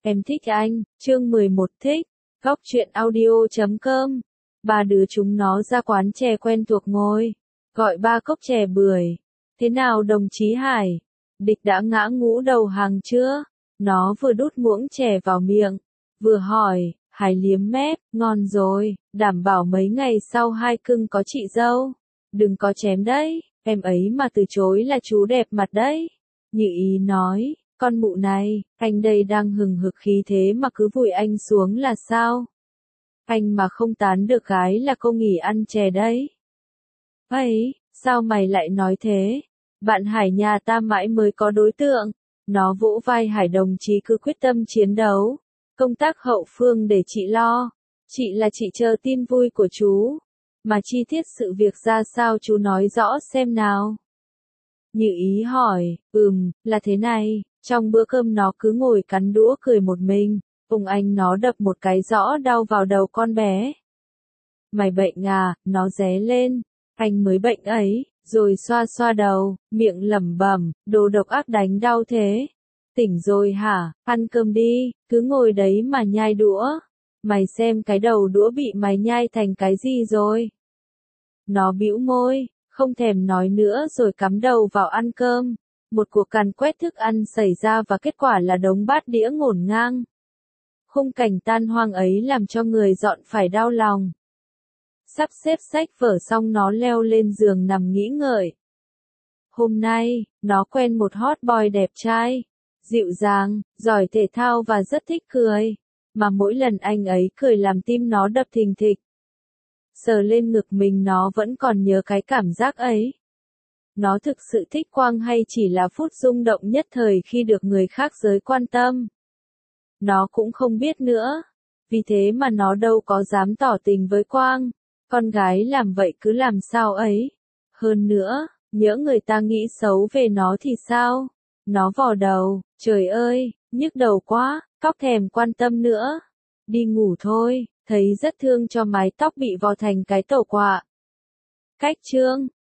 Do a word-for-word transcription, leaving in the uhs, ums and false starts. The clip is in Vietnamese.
Em thích anh, chương mười một thích, góc truyện audio chấm com. Ba đứa chúng nó ra quán chè quen thuộc ngồi, gọi ba cốc chè bưởi. Thế nào đồng chí Hải? Địch đã ngã ngũ đầu hàng chưa? Nó vừa đút muỗng chè vào miệng, vừa hỏi. Hải liếm mép, ngon rồi, đảm bảo mấy ngày sau hai cưng có chị dâu. Đừng có chém đấy, em ấy mà từ chối là chú đẹp mặt đấy. Như ý nói, con mụ này, anh đây đang hừng hực khí thế mà cứ vùi anh xuống là sao? Anh mà không tán được gái là cô nghỉ ăn chè đấy. Ấy, sao mày lại nói thế? Bạn Hải nhà ta mãi mới có đối tượng. Nó vỗ vai Hải đồng chí cứ quyết tâm chiến đấu. Công tác hậu phương để chị lo. Chị là chị chờ tin vui của chú. Mà chi tiết sự việc ra sao chú nói rõ xem nào. Như ý hỏi, ừm, là thế này, trong bữa cơm nó cứ ngồi cắn đũa cười một mình, ông anh nó đập một cái rõ đau vào đầu con bé. Mày bệnh à, nó ré lên, anh mới bệnh ấy, rồi xoa xoa đầu, miệng lẩm bẩm, đồ độc ác đánh đau thế. Tỉnh rồi hả, ăn cơm đi, cứ ngồi đấy mà nhai đũa. Mày xem cái đầu đũa bị mày nhai thành cái gì rồi. Nó bĩu môi, không thèm nói nữa rồi cắm đầu vào ăn cơm. Một cuộc càn quét thức ăn xảy ra và kết quả là đống bát đĩa ngổn ngang. Khung cảnh tan hoang ấy làm cho người dọn phải đau lòng. Sắp xếp sách vở xong nó leo lên giường nằm nghĩ ngợi. Hôm nay, nó quen một hot boy đẹp trai, dịu dàng, giỏi thể thao và rất thích cười. Mà mỗi lần anh ấy cười làm tim nó đập thình thịch. Sờ lên ngực mình nó vẫn còn nhớ cái cảm giác ấy. Nó thực sự thích Quang hay chỉ là phút rung động nhất thời khi được người khác giới quan tâm? Nó cũng không biết nữa. Vì thế mà nó đâu có dám tỏ tình với Quang. Con gái làm vậy cứ làm sao ấy. Hơn nữa, nhỡ người ta nghĩ xấu về nó thì sao? Nó vò đầu, trời ơi, nhức đầu quá, cóc thèm quan tâm nữa. Đi ngủ thôi, thấy rất thương cho mái tóc bị vò thành cái tổ quạ. Cách chương